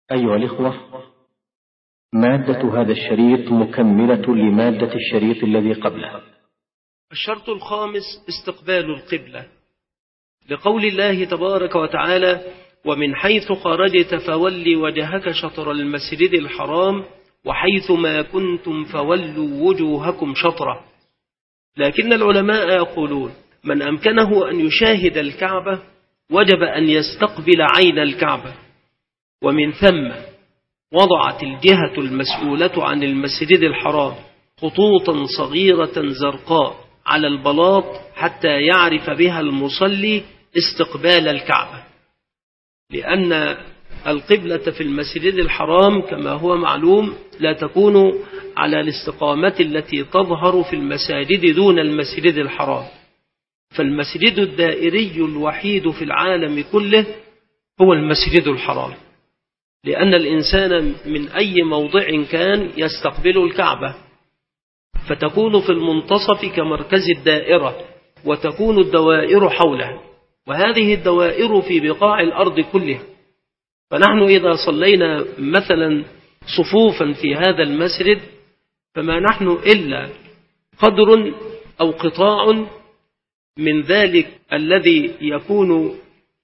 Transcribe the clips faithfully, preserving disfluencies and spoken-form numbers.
أيها الإخوة، مادة هذا الشريط مكملة لمادة الشريط الذي قبله. الشرط الخامس استقبال القبلة، لقول الله تبارك وتعالى: ومن حيث خرجت فول وجهك شطر المسجد الحرام وحيث ما كنتم فولوا وجوهكم شطره. لكن العلماء يقولون من أمكنه أن يشاهد الكعبة وجب أن يستقبل عين الكعبة، ومن ثم وضعت الجهة المسؤولة عن المسجد الحرام خطوطا صغيرة زرقاء على البلاط حتى يعرف بها المصلي استقبال الكعبة، لأن القبلة في المسجد الحرام كما هو معلوم لا تكون على الاستقامة التي تظهر في المساجد دون المسجد الحرام. فالمسجد الدائري الوحيد في العالم كله هو المسجد الحرام، لأن الإنسان من أي موضع كان يستقبل الكعبة، فتكون في المنتصف كمركز الدائرة، وتكون الدوائر حوله، وهذه الدوائر في بقاع الأرض كلها. فنحن إذا صلينا مثلا صفوفا في هذا المسجد فما نحن إلا قدر أو قطاع من ذلك الذي يكون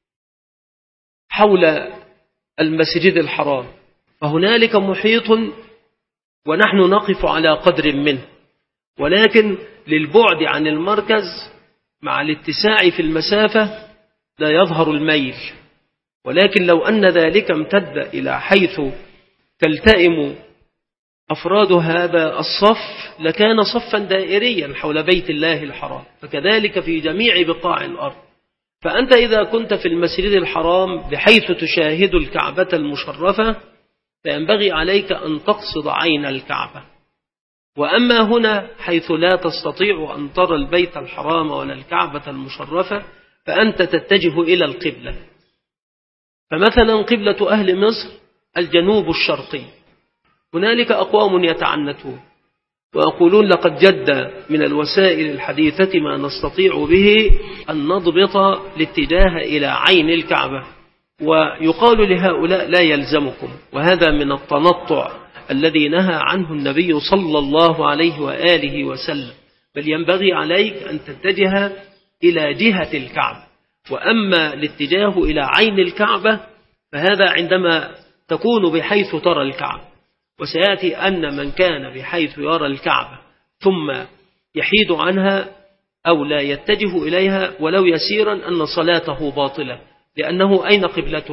حول المسجد الحرام، فهنالك محيط ونحن نقف على قدر منه، ولكن للبعد عن المركز مع الاتساع في المسافة لا يظهر الميل. ولكن لو أن ذلك امتد إلى حيث تلتئم أفراد هذا الصف لكان صفا دائريا حول بيت الله الحرام، فكذلك في جميع بقاع الأرض. فأنت إذا كنت في المسجد الحرام بحيث تشاهد الكعبة المشرفة فينبغي عليك أن تقصد عين الكعبة. وأما هنا حيث لا تستطيع أن ترى البيت الحرام ولا الكعبة المشرفة فأنت تتجه إلى القبلة. فمثلا قبلة أهل مصر الجنوب الشرقي، هنالك أقوام يتعنتون ويقولون لقد جد من الوسائل الحديثة ما نستطيع به أن نضبط الاتجاه إلى عين الكعبة، ويقال لهؤلاء لا يلزمكم، وهذا من التنطع الذي نهى عنه النبي صلى الله عليه وآله وسلم، بل ينبغي عليك أن تتجه إلى جهة الكعبة. وأما الاتجاه إلى عين الكعبة فهذا عندما تكون بحيث ترى الكعبة، وسيأتي أن من كان بحيث يرى الكعبة ثم يحيد عنها أو لا يتجه إليها ولو يسيرا أن صلاته باطلة، لأنه أين قبلته؟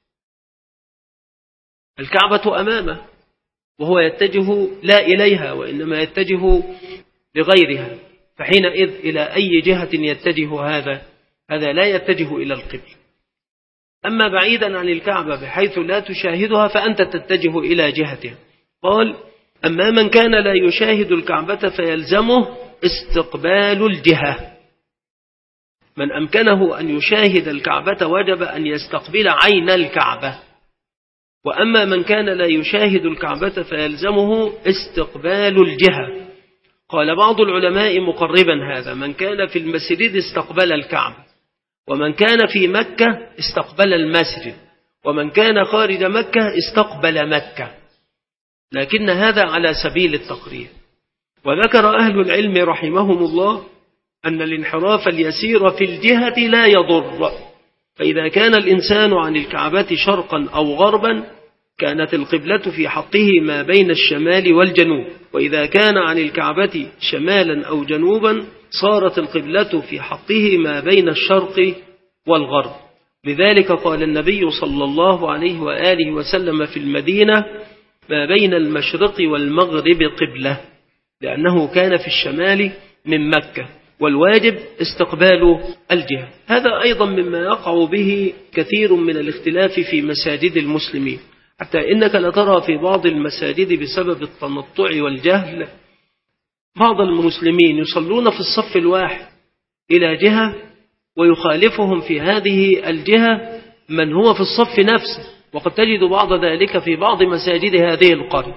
الكعبة أمامه وهو يتجه لا إليها وإنما يتجه لغيرها، فحينئذ إلى أي جهة يتجه هذا؟ هذا لا يتجه إلى القبلة. أما بعيدا عن الكعبة بحيث لا تشاهدها فأنت تتجه إلى جهتها. قال: أما من كان لا يشاهد الكعبة فيلزمه استقبال الجهة. من أمكنه أن يشاهد الكعبة وجب أن يستقبل عين الكعبة. وأما من كان لا يشاهد الكعبة فيلزمه استقبال الجهة. قال بعض العلماء مقربا هذا: من كان في المسجد استقبل الكعبة، ومن كان في مكة استقبل المسجد، ومن كان خارج مكة استقبل مكة، لكن هذا على سبيل التقرير. وذكر أهل العلم رحمهم الله أن الانحراف اليسير في الجهة لا يضر، فإذا كان الإنسان عن الكعبة شرقا أو غربا كانت القبلة في حقه ما بين الشمال والجنوب، وإذا كان عن الكعبة شمالا أو جنوبا صارت القبلة في حقه ما بين الشرق والغرب. لذلك قال النبي صلى الله عليه وآله وسلم في المدينة: ما بين المشرق والمغرب قبلة، لأنه كان في الشمال من مكة، والواجب استقبال الجهة. هذا أيضا مما يقع به كثير من الاختلاف في مساجد المسلمين، حتى إنك لترى في بعض المساجد بسبب التنطع والجهل بعض المسلمين يصلون في الصف الواحد إلى جهة ويخالفهم في هذه الجهة من هو في الصف نفسه، وقد تجد بعض ذلك في بعض مساجد هذه القرية،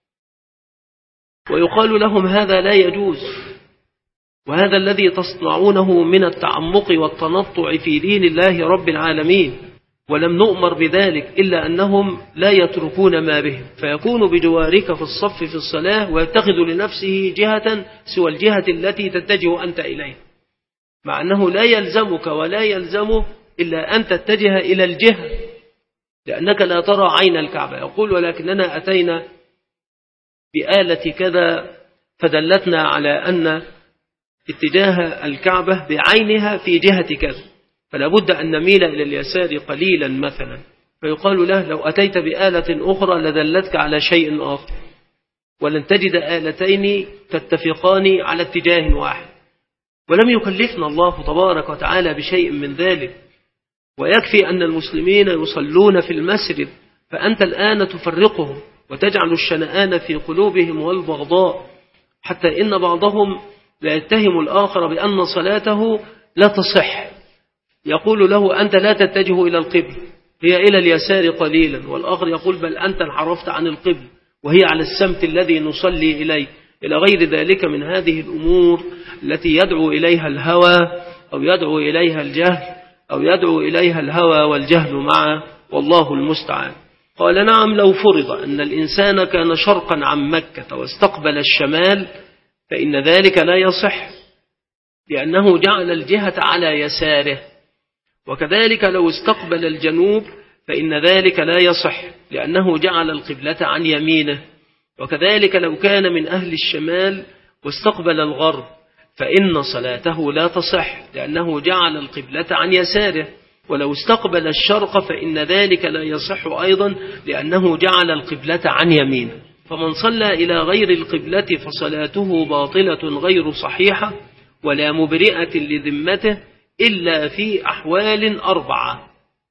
ويقال لهم هذا لا يجوز، وهذا الذي تصنعونه من التعمق والتنطع في دين الله رب العالمين. ولم نؤمر بذلك إلا أنهم لا يتركون ما بهم، فيكون بجوارك في الصف في الصلاة ويتخذ لنفسه جهة سوى الجهة التي تتجه أنت إليه، مع أنه لا يلزمك ولا يلزمه إلا أن تتجه إلى الجهة، لأنك لا ترى عين الكعبة. يقول ولكننا أتينا بآلة كذا فدلتنا على أن اتجاه الكعبة بعينها في جهة كذا، فلا بد أن نميل إلى اليسار قليلا مثلا، فيقال له لو أتيت بآلة أخرى لدلتك على شيء آخر، ولن تجد آلتين تتفقان على اتجاه واحد. ولم يكلفنا الله تبارك وتعالى بشيء من ذلك، ويكفي أن المسلمين يصلون في المسجد، فأنت الآن تفرقهم وتجعل الشنآن في قلوبهم والبغضاء، حتى إن بعضهم لا يتهم الآخر بأن صلاته لا تصح، يقول له أنت لا تتجه إلى القبل، هي إلى اليسار قليلا، والآخر يقول بل أنت انحرفت عن القبل وهي على السمت الذي نصلي إليه، إلى غير ذلك من هذه الأمور التي يدعو إليها الهوى أو يدعو إليها الجهل أو يدعو إليها الهوى والجهل معه، والله المستعان. قال نعم، لو فرض أن الإنسان كان شرقا عن مكة واستقبل الشمال فإن ذلك لا يصح، لأنه جعل الجهة على يساره، وكذلك لو استقبل الجنوب فإن ذلك لا يصح، لأنه جعل القبلة عن يمينه، وكذلك لو كان من أهل الشمال واستقبل الغرب فإن صلاته لا تصح، لأنه جعل القبلة عن يساره، ولو استقبل الشرق فإن ذلك لا يصح أيضا، لأنه جعل القبلة عن يمينه. فمن صلى إلى غير القبلة فصلاته باطلة غير صحيحة ولا مبرئة لذمته إلا في أحوال أربعة.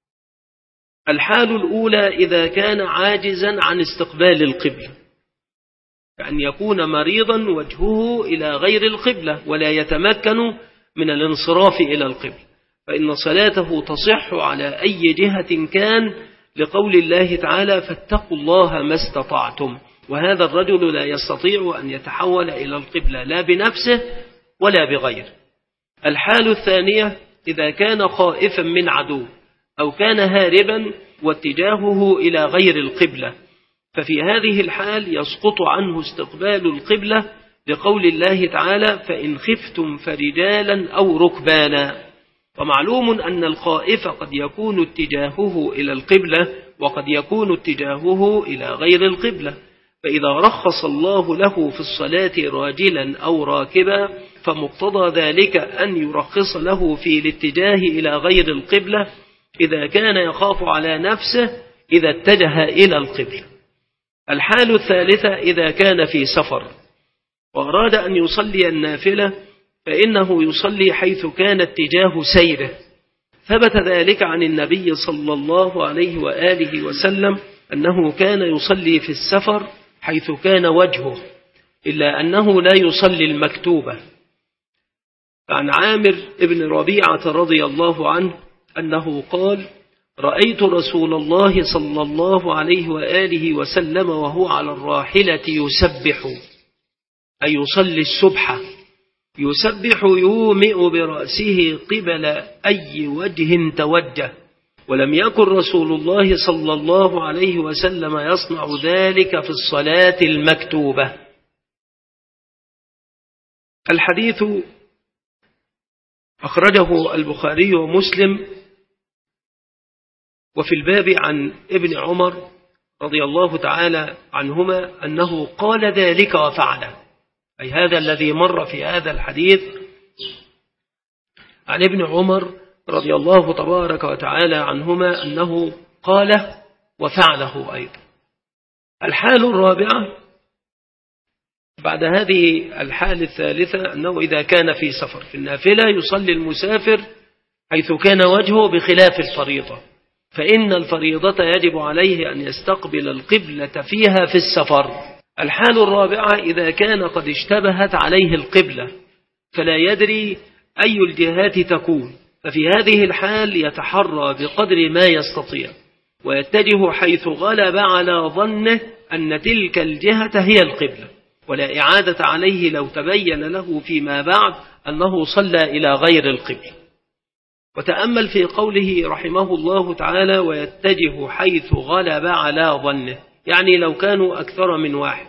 الحال الأولى إذا كان عاجزا عن استقبال القبلة، كأن يكون مريضا وجهه إلى غير القبلة ولا يتمكن من الانصراف إلى القبلة، فإن صلاته تصح على أي جهة كان، لقول الله تعالى فاتقوا الله ما استطعتم، وهذا الرجل لا يستطيع أن يتحول إلى القبلة لا بنفسه ولا بغيره. الحال الثانية إذا كان خائفا من عدو أو كان هاربا واتجاهه إلى غير القبلة، ففي هذه الحال يسقط عنه استقبال القبلة، لقول الله تعالى فإن خفتم فرجالا أو ركبانا. ومعلوم أن الخائف قد يكون اتجاهه إلى القبلة وقد يكون اتجاهه إلى غير القبلة، فإذا رخص الله له في الصلاة راجلا أو راكبا فمقتضى ذلك أن يرخص له في الاتجاه إلى غير القبلة إذا كان يخاف على نفسه إذا اتجه إلى القبلة. الحال الثالثة إذا كان في سفر وأراد أن يصلي النافلة فإنه يصلي حيث كان اتجاه سيره، ثبت ذلك عن النبي صلى الله عليه وآله وسلم أنه كان يصلي في السفر حيث كان وجهه، إلا أنه لا يصلي المكتوبة. عن عامر ابن ربيعة رضي الله عنه أنه قال رأيت رسول الله صلى الله عليه وآله وسلم وهو على الراحلة يسبح، أي يصلي السبحة، يسبح يومئ برأسه قبل أي وجه توجه، ولم يكن رسول الله صلى الله عليه وسلم يصنع ذلك في الصلاة المكتوبة. الحديث أخرجه البخاري ومسلم، وفي الباب عن ابن عمر رضي الله تعالى عنهما أنه قال ذلك وفعله، أي هذا الذي مر في هذا الحديث عن ابن عمر رضي الله تبارك وتعالى عنهما أنه قال وفعله أيضا. الحال الرابعة بعد هذه الحال الثالثة أنه إذا كان في سفر في النافلة يصلي المسافر حيث كان وجهه بخلاف الفريضة، فإن الفريضة يجب عليه أن يستقبل القبلة فيها في السفر. الحال الرابعة إذا كان قد اشتبهت عليه القبلة فلا يدري أي الجهات تكون، ففي هذه الحال يتحرى بقدر ما يستطيع ويتجه حيث غلب على ظنه أن تلك الجهة هي القبلة، ولا إعادة عليه لو تبين له فيما بعد أنه صلى إلى غير القبلة. وتأمل في قوله رحمه الله تعالى ويتجه حيث غلب على ظنه، يعني لو كانوا أكثر من واحد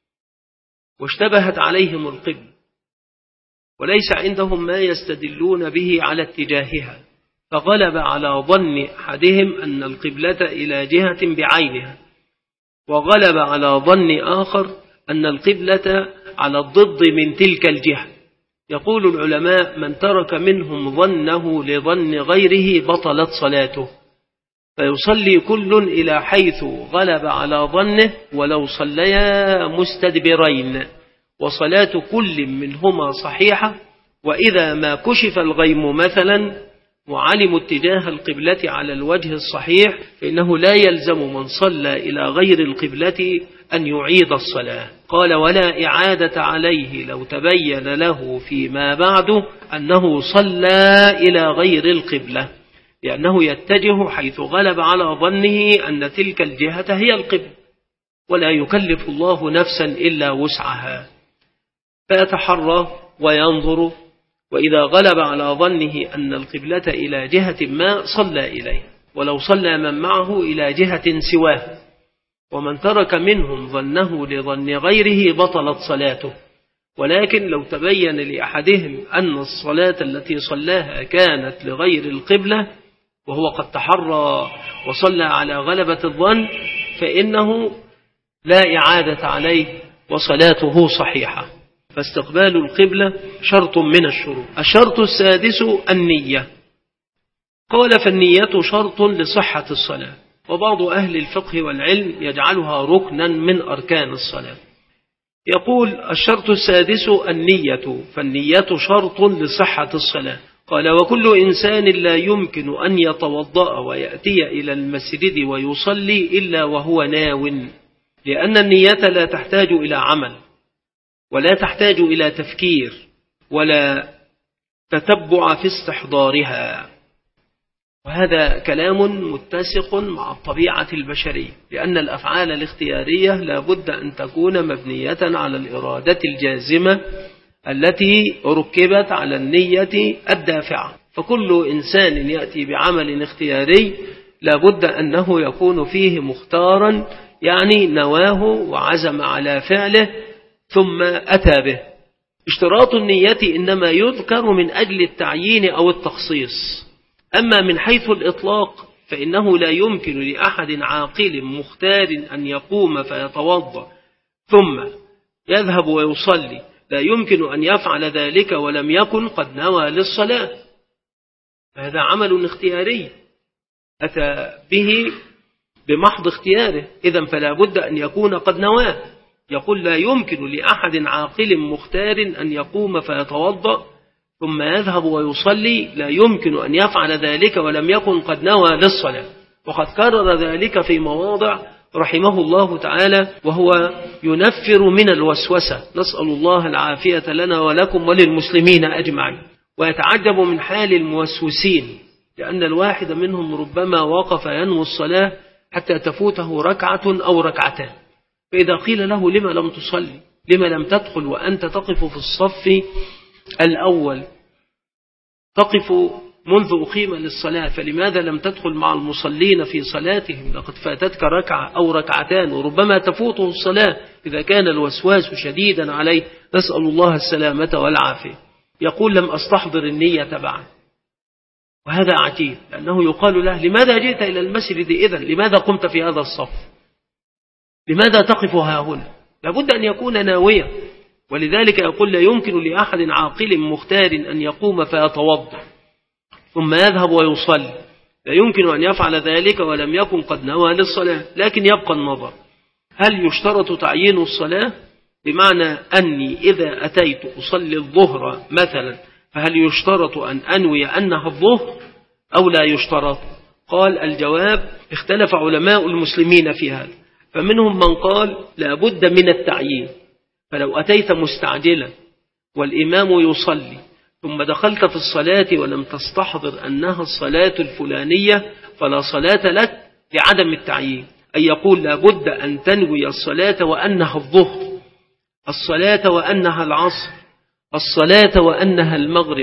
واشتبهت عليهم القبلة وليس عندهم ما يستدلون به على اتجاهها، فغلب على ظن أحدهم أن القبلة إلى جهة بعينها، وغلب على ظن آخر أن القبلة على الضد من تلك الجهة. يقول العلماء من ترك منهم ظنه لظن غيره بطلت صلاته، فيصلي كل إلى حيث غلب على ظنه ولو صليا مستدبرين، وصلاة كل منهما صحيحة. وإذا ما كشف الغيم مثلا وعلموا اتجاه القبلة على الوجه الصحيح فإنه لا يلزم من صلى إلى غير القبلة أن يعيد الصلاة. قال ولا إعادة عليه لو تبين له فيما بعد أنه صلى إلى غير القبلة، لأنه يتجه حيث غلب على ظنه أن تلك الجهة هي القبلة، ولا يكلف الله نفسا إلا وسعها، فيتحرى وينظر، وإذا غلب على ظنه أن القبلة إلى جهة ما صلى إليه، ولو صلى من معه إلى جهة سواه. ومن ترك منهم ظنه لظن غيره بطلت صلاته، ولكن لو تبين لأحدهم أن الصلاة التي صلاها كانت لغير القبلة وهو قد تحرى وصلى على غلبة الظن فإنه لا إعادة عليه وصلاته صحيحة. فاستقبال القبلة شرط من الشروط. الشرط السادس النية. قال فالنية شرط لصحة الصلاة، وبعض أهل الفقه والعلم يجعلها ركنا من أركان الصلاة. يقول الشرط السادس النية، فالنية شرط لصحة الصلاة. قال وكل إنسان لا يمكن أن يتوضأ ويأتي إلى المسجد ويصلي إلا وهو ناو، لأن النية لا تحتاج إلى عمل ولا تحتاج إلى تفكير ولا تتبع في استحضارها، وهذا كلام متسق مع الطبيعة البشرية، لأن الأفعال الاختيارية لا بد أن تكون مبنية على الإرادة الجازمة التي ركبت على النية الدافعة. فكل إنسان يأتي بعمل اختياري لا بد أنه يكون فيه مختارا، يعني نواه وعزم على فعله ثم أتى به. اشتراط النية إنما يذكر من أجل التعيين أو التخصيص، أما من حيث الإطلاق فإنه لا يمكن لأحد عاقل مختار أن يقوم فيتوضأ ثم يذهب ويصلي، لا يمكن أن يفعل ذلك ولم يكن قد نوى للصلاة، هذا عمل اختياري أتى به بمحض اختياره، إذن فلا بد أن يكون قد نواه. يقول لا يمكن لأحد عاقل مختار أن يقوم فيتوضأ ثم يذهب ويصلي، لا يمكن أن يفعل ذلك ولم يكن قد نوى للصلاة. وقد كرر ذلك في مواضع رحمه الله تعالى وهو ينفر من الوسوسة، نسأل الله العافية لنا ولكم وللمسلمين أجمعين. ويتعجب من حال الموسوسين، لأن الواحد منهم ربما وقف ينوي الصلاة حتى تفوته ركعة أو ركعتان، فإذا قيل له لما لم تصلي، لما لم تدخل وأنت تقف في الصف الأول، تقف منذ أقيم للصلاة، فلماذا لم تدخل مع المصلين في صلاتهم؟ لقد فاتتك ركعة أو ركعتان وربما تفوته الصلاة إذا كان الوسواس شديدا عليه، نسأل الله السلامة والعافية. يقول لم أستحضر النية بعد، وهذا عجيب، لأنه يقال له لماذا جئت إلى المسجد إذن؟ لماذا قمت في هذا الصف؟ لماذا تقف ها هنا؟ لابد أن يكون ناويا. ولذلك يقول لا يمكن لأحد عاقل مختار أن يقوم فيتوضأ ثم يذهب ويصلي، لا يمكن أن يفعل ذلك ولم يكن قد نوى للصلاة. لكن يبقى النظر، هل يشترط تعيين الصلاة؟ بمعنى أني إذا أتيت أصلي الظهر مثلا فهل يشترط أن أنوي أنها الظهر أو لا يشترط؟ قال الجواب اختلف علماء المسلمين في هذا، فمنهم من قال لا بد من التعيين، فلو أتيت مستعجلا والإمام يصلي ثم دخلت في الصلاة ولم تستحضر أنها الصلاة الفلانية فلا صلاة لك لعدم التعيين، أي يقول لا بد أن تنوي الصلاة وأنها الظهر، الصلاة وأنها العصر، الصلاة وأنها المغرب،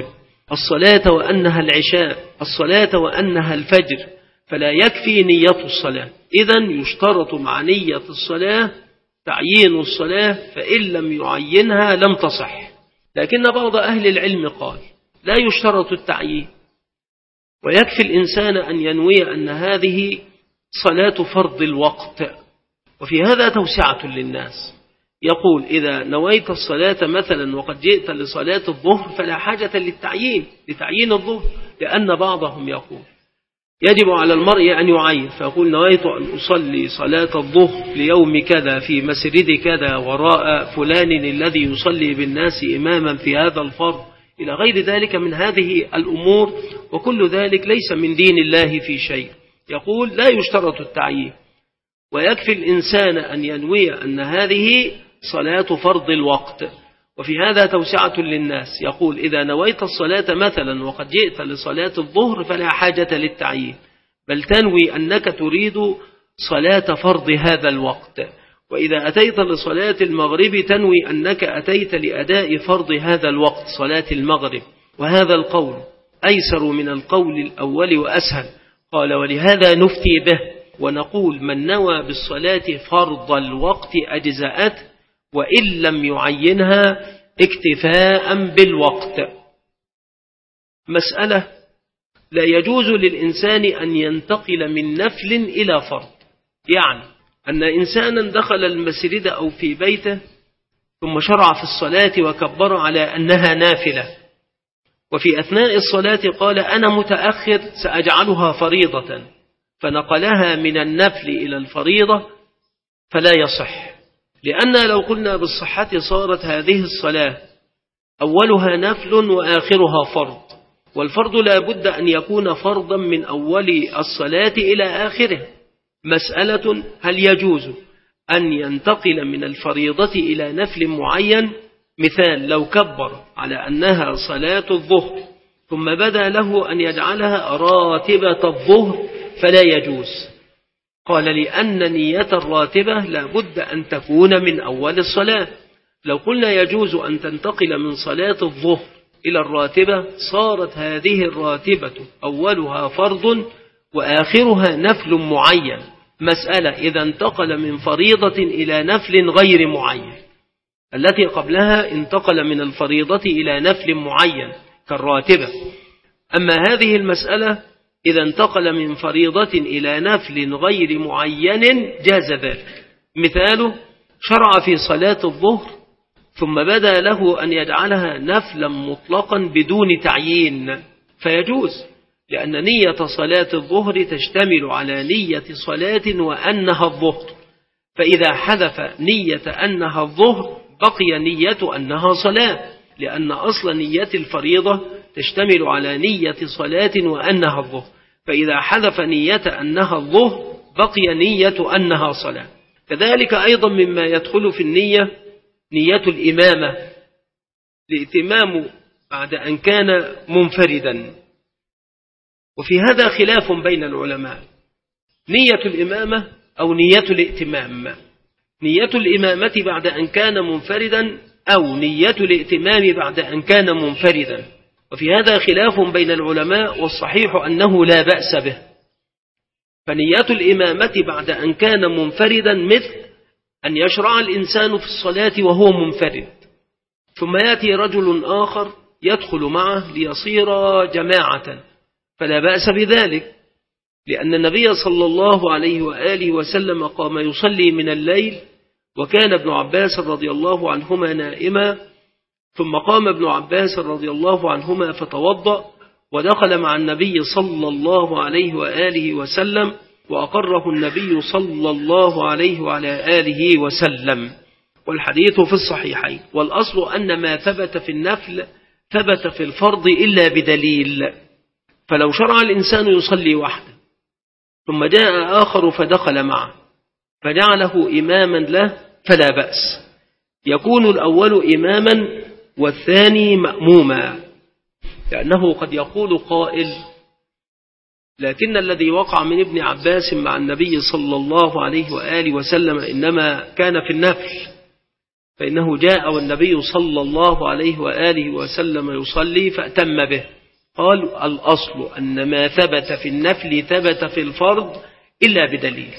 الصلاة وأنها العشاء، الصلاة وأنها الفجر، فلا يكفي نية الصلاة. إذن يشترط مع نية الصلاة تعيين الصلاة، فإن لم يعينها لم تصح. لكن بعض أهل العلم قال لا يشترط التعيين، ويكفي الإنسان أن ينوي أن هذه صلاة فرض الوقت. وفي هذا توسعة للناس، يقول إذا نويت الصلاة مثلا وقد جئت لصلاة الظهر فلا حاجة للتعيين لتعيين الظهر، لأن بعضهم يقول يجب على المرء أن يعين، فيقول نويت أن أصلي صلاة الظهر ليوم كذا في مسجد كذا وراء فلان الذي يصلي بالناس إماما في هذا الفرض، إلى غير ذلك من هذه الأمور، وكل ذلك ليس من دين الله في شيء. يقول لا يشترط التعيين، ويكفي الإنسان أن ينوي أن هذه صلاة فرض الوقت. وفي هذا توسعة للناس، يقول إذا نويت الصلاة مثلا وقد جئت لصلاة الظهر فلا حاجة للتعيين، بل تنوي أنك تريد صلاة فرض هذا الوقت. وإذا أتيت لصلاة المغرب تنوي أنك أتيت لأداء فرض هذا الوقت صلاة المغرب. وهذا القول أيسر من القول الأول وأسهل. قال ولهذا نفتي به ونقول من نوى بالصلاة فرض الوقت أجزأت، وإن لم يعينها اكتفاء بالوقت. مسألة لا يجوز للإنسان أن ينتقل من نفل إلى فرض، يعني أن إنسانا دخل المسجد أو في بيته ثم شرع في الصلاة وكبر على أنها نافلة، وفي أثناء الصلاة قال أنا متأخر سأجعلها فريضة، فنقلها من النفل إلى الفريضة، فلا يصح. لأن لو قلنا بالصحة صارت هذه الصلاة أولها نفل وآخرها فرض، والفرض لا بد أن يكون فرضا من أول الصلاة إلى آخره. مسألة هل يجوز أن ينتقل من الفريضة إلى نفل معين؟ مثال لو كبر على أنها صلاة الظهر ثم بدا له أن يجعلها راتبة الظهر فلا يجوز. قال لأن نية الراتبة لا بد أن تكون من أول الصلاة. لو قلنا يجوز أن تنتقل من صلاة الظهر إلى الراتبة صارت هذه الراتبة أولها فرض وآخرها نفل معين. مسألة إذا انتقل من فريضة إلى نفل غير معين، التي قبلها انتقل من الفريضة إلى نفل معين كالراتبة. أما هذه المسألة إذا انتقل من فريضة إلى نفل غير معين جاز ذلك. مثاله شرع في صلاة الظهر ثم بدا له أن يجعلها نفلا مطلقا بدون تعيين فيجوز، لأن نية صلاة الظهر تشتمل على نية صلاة وأنها الظهر، فإذا حذف نية أنها الظهر بقي نية أنها صلاة، لأن أصل نية الفريضة تشتمل على نية صلاة وأنها الظهر، فإذا حذف نية أنها الظهر بقي نية أنها صلاة. كذلك أيضا مما يدخل في النية نية الإمامة، الائتمام بعد أن كان منفردا، وفي هذا خلاف بين العلماء، نية الإمامة أو نية الائتمام. نية الإمامة بعد أن كان منفردا أو نية الائتمام بعد أن كان منفردا، وفي هذا خلاف بين العلماء، والصحيح أنه لا بأس به. فنية الإمامة بعد أن كان منفردا مثل أن يشرع الإنسان في الصلاة وهو منفرد ثم يأتي رجل آخر يدخل معه ليصير جماعة، فلا بأس بذلك، لأن النبي صلى الله عليه وآله وسلم قام يصلي من الليل وكان ابن عباس رضي الله عنهما نائما، ثم قام ابن عباس رضي الله عنهما فتوضأ ودخل مع النبي صلى الله عليه وآله وسلم وأقره النبي صلى الله عليه وعلى آله وسلم، والحديث في الصحيحين. والأصل أن ما ثبت في النفل ثبت في الفرض إلا بدليل. فلو شرع الإنسان يصلي وحده ثم جاء آخر فدخل معه فجعله إماما له فلا بأس، يكون الأول إماما والثاني مأموما، لأنه قد يقول قائل لكن الذي وقع من ابن عباس مع النبي صلى الله عليه وآله وسلم إنما كان في النفل، فإنه جاء والنبي صلى الله عليه وآله وسلم يصلي فأتم به، قال الأصل أن ما ثبت في النفل ثبت في الفرض إلا بدليل،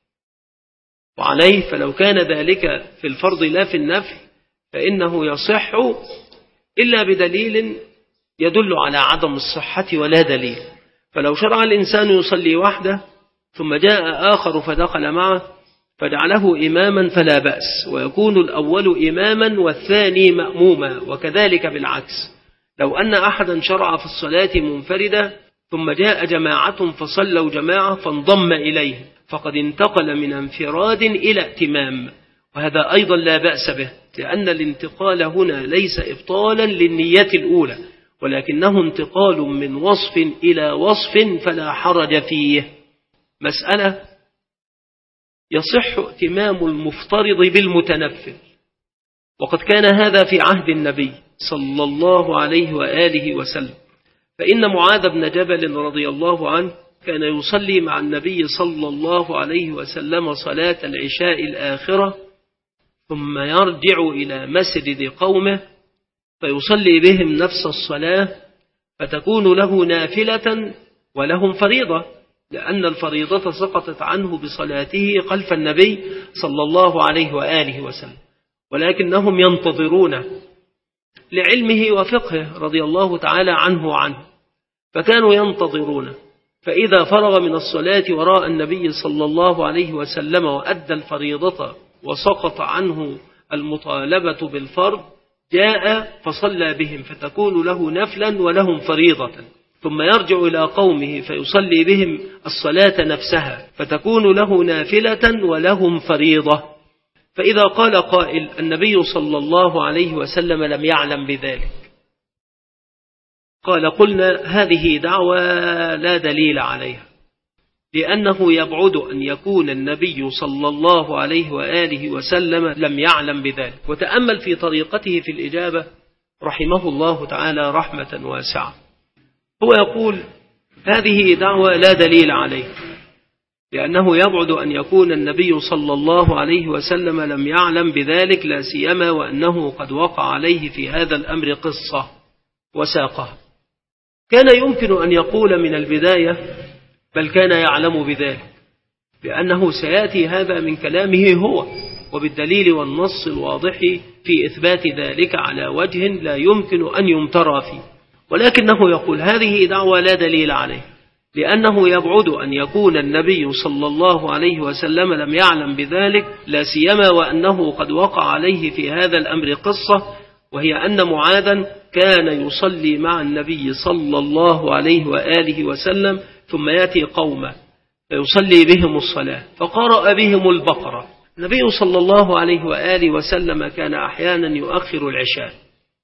وعليه فلو كان ذلك في الفرض لا في النفل فإنه يصح إلا بدليل يدل على عدم الصحة ولا دليل. فلو شرع الإنسان يصلي وحده ثم جاء آخر فدخل معه فجعله إماما فلا بأس، ويكون الأول إماما والثاني مأموما، وكذلك بالعكس. لو أن أحدا شرع في الصلاة منفردة ثم جاء جماعة فصلوا جماعة فانضم إليه فقد انتقل من انفراد إلى ائتمام، وهذا أيضا لا بأس به، لأن الانتقال هنا ليس إبطالا للنية الأولى، ولكنه انتقال من وصف إلى وصف فلا حرج فيه. مسألة: يصح ائتمام المفترض بالمتنفل، وقد كان هذا في عهد النبي صلى الله عليه وآله وسلم، فإن معاذ بن جبل رضي الله عنه كان يصلي مع النبي صلى الله عليه وسلم صلاة العشاء الآخرة ثم يرجع إلى مسجد قومه فيصلي بهم نفس الصلاة، فتكون له نافلة ولهم فريضة، لأن الفريضة سقطت عنه بصلاته خلف النبي صلى الله عليه وآله وسلم، ولكنهم ينتظرون لعلمه وفقهه رضي الله تعالى عنه وعنه، فكانوا ينتظرون، فإذا فرغ من الصلاة وراء النبي صلى الله عليه وسلم وأدى الفريضة وسقط عنه المطالبة بالفرض جاء فصلى بهم، فتكون له نفلا ولهم فريضة، ثم يرجع إلى قومه فيصلي بهم الصلاة نفسها فتكون له نافلة ولهم فريضة. فإذا قال قائل: النبي صلى الله عليه وسلم لم يعلم بذلك، قال: قلنا هذه دعوة لا دليل عليها، لأنه يبعد أن يكون النبي صلى الله عليه وآله وسلم لم يعلم بذلك. وتأمل في طريقته في الإجابة رحمه الله تعالى رحمة واسعة، هو يقول: هذه دعوة لا دليل عليها، لأنه يبعد أن يكون النبي صلى الله عليه وسلم لم يعلم بذلك، لا سيما وأنه قد وقع عليه في هذا الأمر قصة وساقه. كان يمكن أن يقول من البداية: بل كان يعلم بذلك، لأنه سيأتي هذا من كلامه هو، وبالدليل والنص الواضح في إثبات ذلك على وجه لا يمكن أن يمترى فيه. ولكنه يقول: هذه دعوة لا دليل عليه، لأنه يبعد أن يكون النبي صلى الله عليه وسلم لم يعلم بذلك، لا سيما وأنه قد وقع عليه في هذا الأمر قصة، وهي أن معاذا كان يصلي مع النبي صلى الله عليه وآله وسلم ثم يأتي قومه فيصلي بهم الصلاة فقرأ بهم البقرة. النبي صلى الله عليه وآله وسلم كان أحيانا يؤخر العشاء،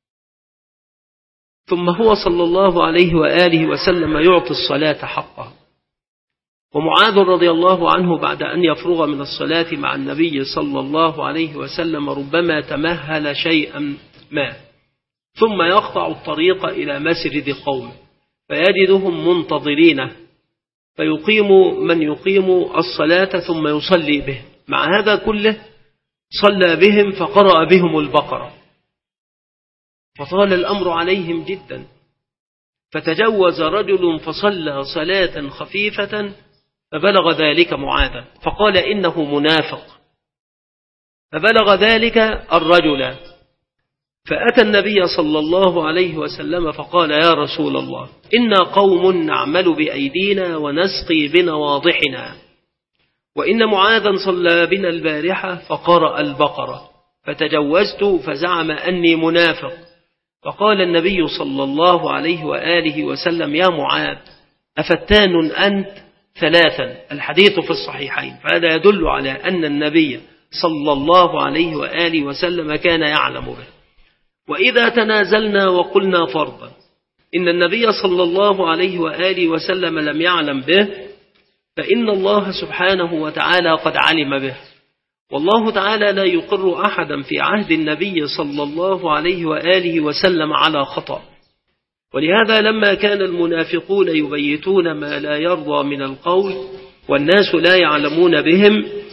ثم هو صلى الله عليه وآله وسلم يعطي الصلاة حقها. ومعاذ رضي الله عنه بعد أن يفرغ من الصلاة مع النبي صلى الله عليه وسلم ربما تمهل شيئا ما، ثم يقطع الطريق إلى مسجد قوم فيجدهم منتظرينه، فيقيم من يقيم الصلاة ثم يصلي به. مع هذا كله صلى بهم فقرأ بهم البقرة، فطال الأمر عليهم جدا، فتجوز رجل فصلى صلاة خفيفة فبلغ ذلك معاذا فقال: إنه منافق. فبلغ ذلك الرجل، فأتى النبي صلى الله عليه وسلم فقال: يا رسول الله، إنا قوم نعمل بأيدينا ونسقي بنواضحنا، وإن معاذا صلى بنا البارحة فقرأ البقرة، فتجوزت فزعم أني منافق. فقال النبي صلى الله عليه وآله وسلم: يا معاذ، أفتان أنت؟ ثلاثا. الحديث في الصحيحين، فهذا يدل على أن النبي صلى الله عليه وآله وسلم كان يعلم به. وإذا تنازلنا وقلنا فرضا إن النبي صلى الله عليه وآله وسلم لم يعلم به، فإن الله سبحانه وتعالى قد علم به، والله تعالى لا يقر أحدا في عهد النبي صلى الله عليه وآله وسلم على خطأ. ولهذا لما كان المنافقون يبيتون ما لا يرضى من القول والناس لا يعلمون بهم،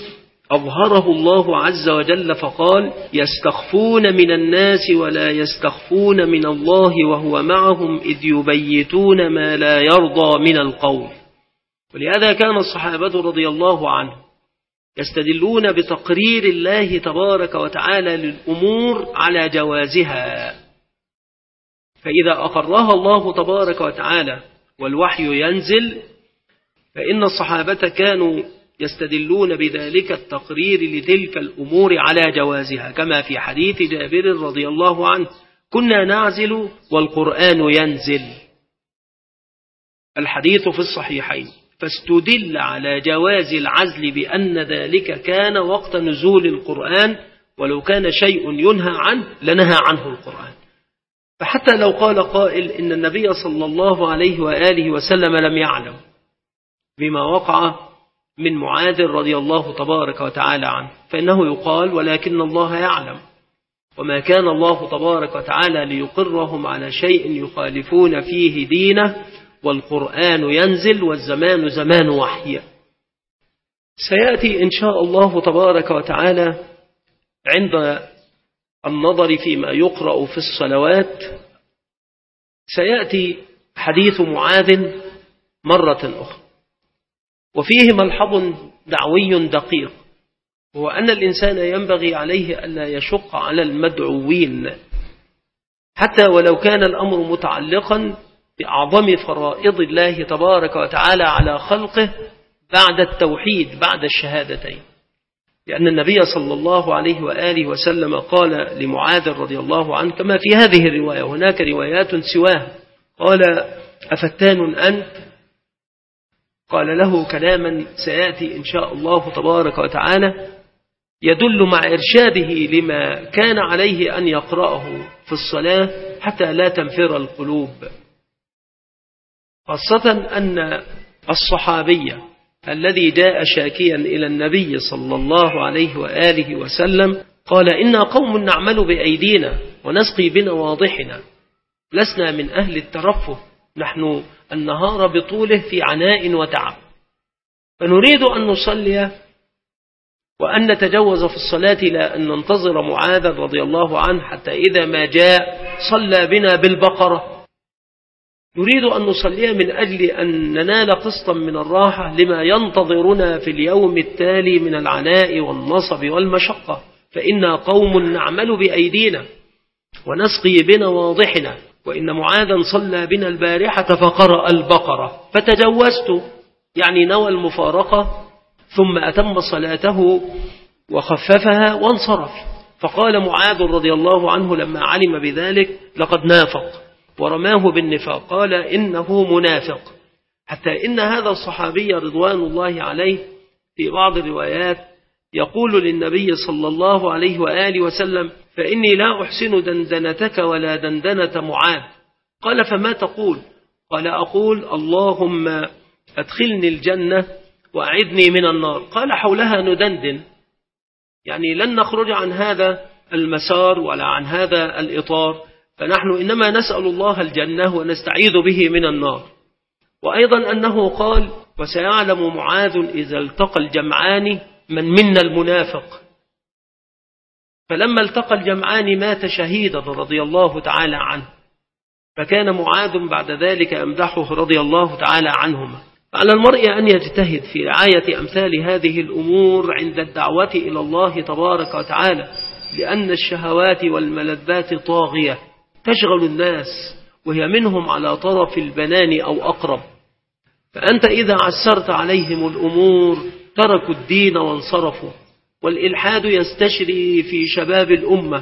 أظهره الله عز وجل فقال: يستخفون من الناس ولا يستخفون من الله وهو معهم إذ يبيتون ما لا يرضى من القول. ولهذا كان الصحابة رضي الله عنهم يستدلون بتقرير الله تبارك وتعالى للأمور على جوازها، فإذا أقرها الله تبارك وتعالى والوحي ينزل فإن الصحابة كانوا يستدلون بذلك التقرير لتلك الأمور على جوازها، كما في حديث جابر رضي الله عنه: كنا نعزل والقرآن ينزل، الحديث في الصحيحين. فاستدل على جواز العزل بأن ذلك كان وقت نزول القرآن، ولو كان شيء ينهى عنه لنهى عنه القرآن. فحتى لو قال قائل إن النبي صلى الله عليه وآله وسلم لم يعلم بما وقع من معاذ رضي الله تبارك وتعالى عنه، فإنه يقال: ولكن الله يعلم، وما كان الله تبارك وتعالى ليقرهم على شيء يخالفون فيه دينه، والقرآن ينزل والزمان زمان وحي. سيأتي إن شاء الله تبارك وتعالى عند النظر فيما يقرأ في الصلوات، سيأتي حديث معاذ مرة أخرى، وفيه ملحظ دعوي دقيق، هو أن الإنسان ينبغي عليه ألا يشق على المدعوين حتى ولو كان الأمر متعلقا بأعظم فرائض الله تبارك وتعالى على خلقه بعد التوحيد، بعد الشهادتين. لأن النبي صلى الله عليه وآله وسلم قال لمعاذ رضي الله عنه كما في هذه الرواية، هناك روايات سواها، قال: أفتان أنت؟ قال له كلاما سيأتي إن شاء الله تبارك وتعالى يدل مع إرشاده لما كان عليه أن يقرأه في الصلاة حتى لا تنفر القلوب، خاصة أن الصحابي الذي جاء شاكيا إلى النبي صلى الله عليه وآله وسلم قال: إنا قوم نعمل بأيدينا ونسقي بنواضحنا، لسنا من أهل الترفه، نحن النهار بطوله في عناء وتعب، فنريد أن نصلي وأن نتجوز في الصلاة لا أن ننتظر معاذ رضي الله عنه حتى إذا ما جاء صلى بنا بالبقرة، نريد أن نصلي من أجل أن ننال قسطا من الراحة لما ينتظرنا في اليوم التالي من العناء والنصب والمشقة، فإنا قوم نعمل بأيدينا ونسقي بنواضحنا، وإن معاذا صلى بنا البارحة فقرأ البقرة، فتجوزت يعني نوى المفارقة، ثم أتم صلاته وخففها وانصرف. فقال معاذ رضي الله عنه لما علم بذلك: لقد نافق، ورماه بالنفاق، قال: إنه منافق. حتى إن هذا الصحابي رضوان الله عليه في بعض الروايات يقول للنبي صلى الله عليه وآله وسلم: فإني لا أحسن دندنتك ولا دندنة معاذ. قال: فما تقول؟ قال: أقول: اللهم أدخلني الجنة وأعذني من النار. قال: حولها ندندن، يعني لن نخرج عن هذا المسار ولا عن هذا الإطار، فنحن إنما نسأل الله الجنة ونستعيذ به من النار. وأيضا أنه قال: وسيعلم معاذ إذا التقى الجمعان من منا المنافق. فلما التقى الجمعان مات شهيدا رضي الله تعالى عنه، فكان معاذ بعد ذلك أمدحه رضي الله تعالى عنهما. فعلى المرء أن يجتهد في رعاية أمثال هذه الأمور عند الدعوة إلى الله تبارك وتعالى، لأن الشهوات والملذات طاغية تشغل الناس، وهي منهم على طرف البنان أو أقرب، فأنت إذا عسرت عليهم الأمور تركوا الدين وانصرفوا، والإلحاد يستشري في شباب الأمة.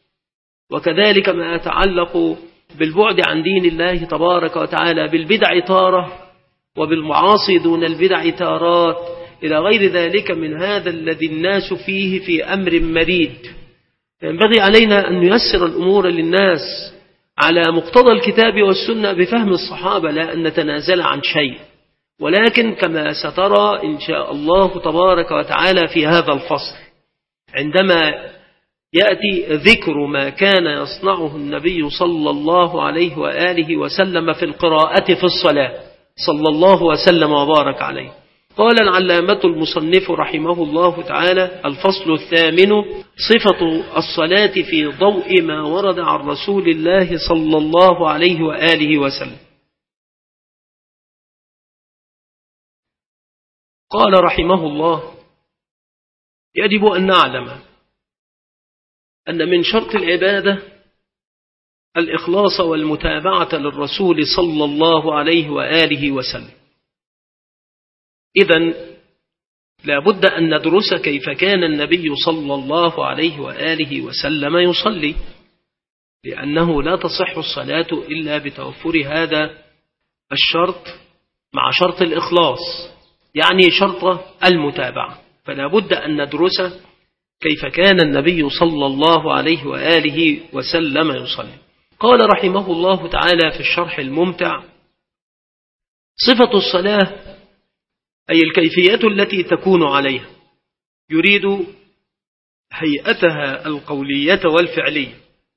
وكذلك ما يتعلق بالبعد عن دين الله تبارك وتعالى بالبدع تارة، وبالمعاصي دون البدع تارات، إلى غير ذلك من هذا الذي الناس فيه في أمر مريد. ينبغي علينا أن نيسر الأمور للناس على مقتضى الكتاب والسنة بفهم الصحابة، لا أن نتنازل عن شيء، ولكن كما سترى إن شاء الله تبارك وتعالى في هذا الفصل عندما يأتي ذكر ما كان يصنعه النبي صلى الله عليه وآله وسلم في القراءة في الصلاة صلى الله وسلم وبارك عليه. قال العلامة المصنف رحمه الله تعالى: الفصل الثامن: صفة الصلاة في ضوء ما ورد عن رسول الله صلى الله عليه وآله وسلم. قال رحمه الله: يجب أن نعلم أن من شرط العبادة الإخلاص والمتابعة للرسول صلى الله عليه وآله وسلم. إذن لا بد أن ندرس كيف كان النبي صلى الله عليه وآله وسلم يصلي، لأنه لا تصح الصلاة إلا بتوفر هذا الشرط مع شرط الإخلاص، يعني شرط المتابعة. فلا بد أن ندرس كيف كان النبي صلى الله عليه وآله وسلم يصلي. قال رحمه الله تعالى في الشرح الممتع: صفة الصلاة أي الكيفية التي تكون عليها، يريد هيئتها القولية والفعلية.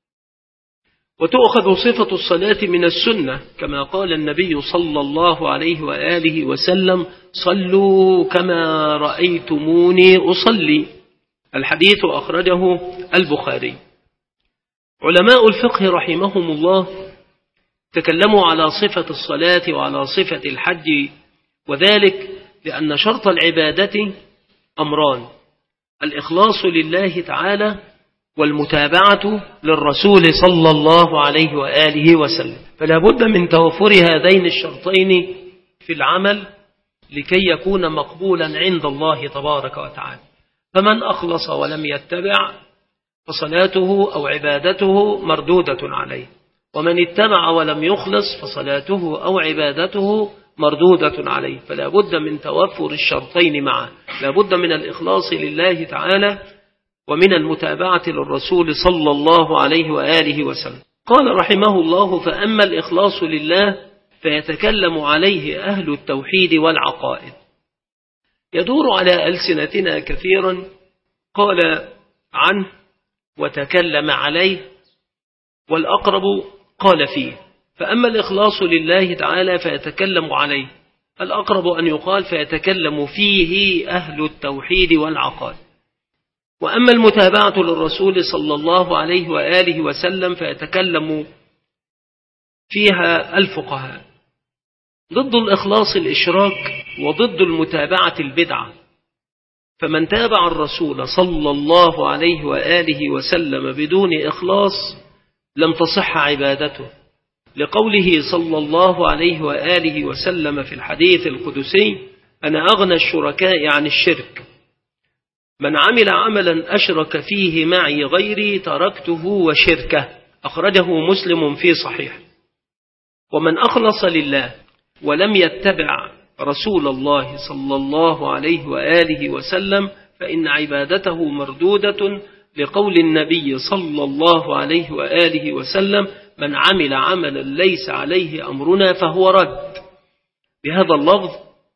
وتؤخذ صفة الصلاة من السنة، كما قال النبي صلى الله عليه وآله وسلم: صلوا كما رأيتموني أصلي. الحديث أخرجه البخاري. علماء الفقه رحمهم الله تكلموا على صفة الصلاة وعلى صفة الحج، وذلك لأن شرط العبادة أمران: الإخلاص لله تعالى والمتابعة للرسول صلى الله عليه وآله وسلم. فلا بد من توفر هذين الشرطين في العمل لكي يكون مقبولا عند الله تبارك وتعالى. فمن أخلص ولم يتبع فصلاته أو عبادته مردودة عليه، ومن اتبع ولم يخلص فصلاته أو عبادته مردودة عليه. فلا بد من توفر الشرطين معا، لا بد من الإخلاص لله تعالى ومن المتابعة للرسول صلى الله عليه وآله وسلم. قال رحمه الله: فأما الإخلاص لله فيتكلم عليه أهل التوحيد والعقائد. يدور على ألسنتنا كثيرا قال عنه وتكلم عليه، والأقرب قال فيه. فأما الإخلاص لله تعالى فيتكلم عليه، الأقرب أن يقال فيتكلم فيه أهل التوحيد والعقائد. وأما المتابعة للرسول صلى الله عليه وآله وسلم فيتكلم فيها الفقهاء. ضد الإخلاص الإشراك، وضد المتابعة البدعة. فمن تابع الرسول صلى الله عليه وآله وسلم بدون إخلاص لم تصح عبادته، لقوله صلى الله عليه وآله وسلم في الحديث القدسي: أنا أغنى الشركاء عن الشرك، من عمل عملا أشرك فيه معي غيري تركته وشركه. أخرجه مسلم في صحيح. ومن أخلص لله ولم يتبع رسول الله صلى الله عليه وآله وسلم فإن عبادته مردودة، لقول النبي صلى الله عليه وآله وسلم: من عمل عملا ليس عليه أمرنا فهو رد. بهذا اللفظ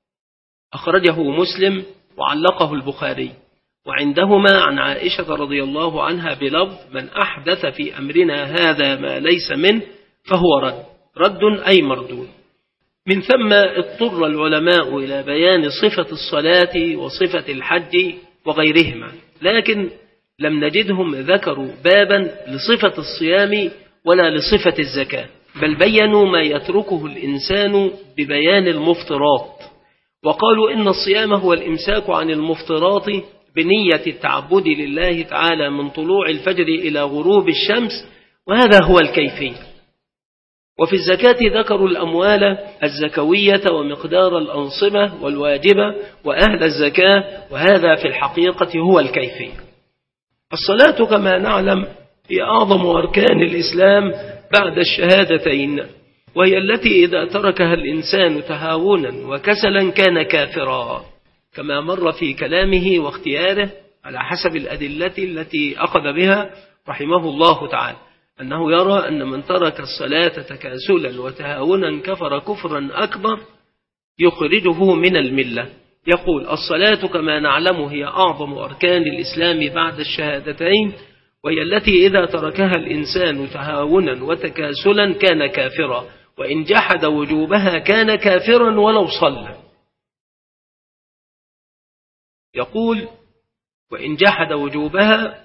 أخرجه مسلم وعلقه البخاري، وعندهما عن عائشة رضي الله عنها بلفظ: من أحدث في أمرنا هذا ما ليس منه فهو رد. رد أي مردود. من ثم اضطر العلماء إلى بيان صفة الصلاة وصفة الحج وغيرهما، لكن لم نجدهم ذكروا بابا لصفة الصيام ولا لصفة الزكاة، بل بينوا ما يتركه الإنسان ببيان المفطرات. وقالوا إن الصيام هو الإمساك عن المفطرات بنية التعبد لله تعالى من طلوع الفجر إلى غروب الشمس، وهذا هو الكيفية. وفي الزكاة ذكروا الأموال الزكوية ومقدار الأنصبة والواجبة وأهل الزكاة، وهذا في الحقيقة هو الكيفية. الصلاة كما نعلم هي أعظم أركان الإسلام بعد الشهادتين، وهي التي إذا تركها الإنسان تهاونا وكسلا كان كافرا، كما مر في كلامه واختياره على حسب الأدلة التي أخذ بها رحمه الله تعالى، أنه يرى أن من ترك الصلاة تكاسلا وتهاونا كفر كفرا أكبر يخرجه من الملة. يقول: الصلاة كما نعلم هي أعظم أركان الإسلام بعد الشهادتين، وهي التي إذا تركها الإنسان تهاونا وتكاسلا كان كافرا، وإن جحد وجوبها كان كافرا ولو صلى. يقول: وإن جحد وجوبها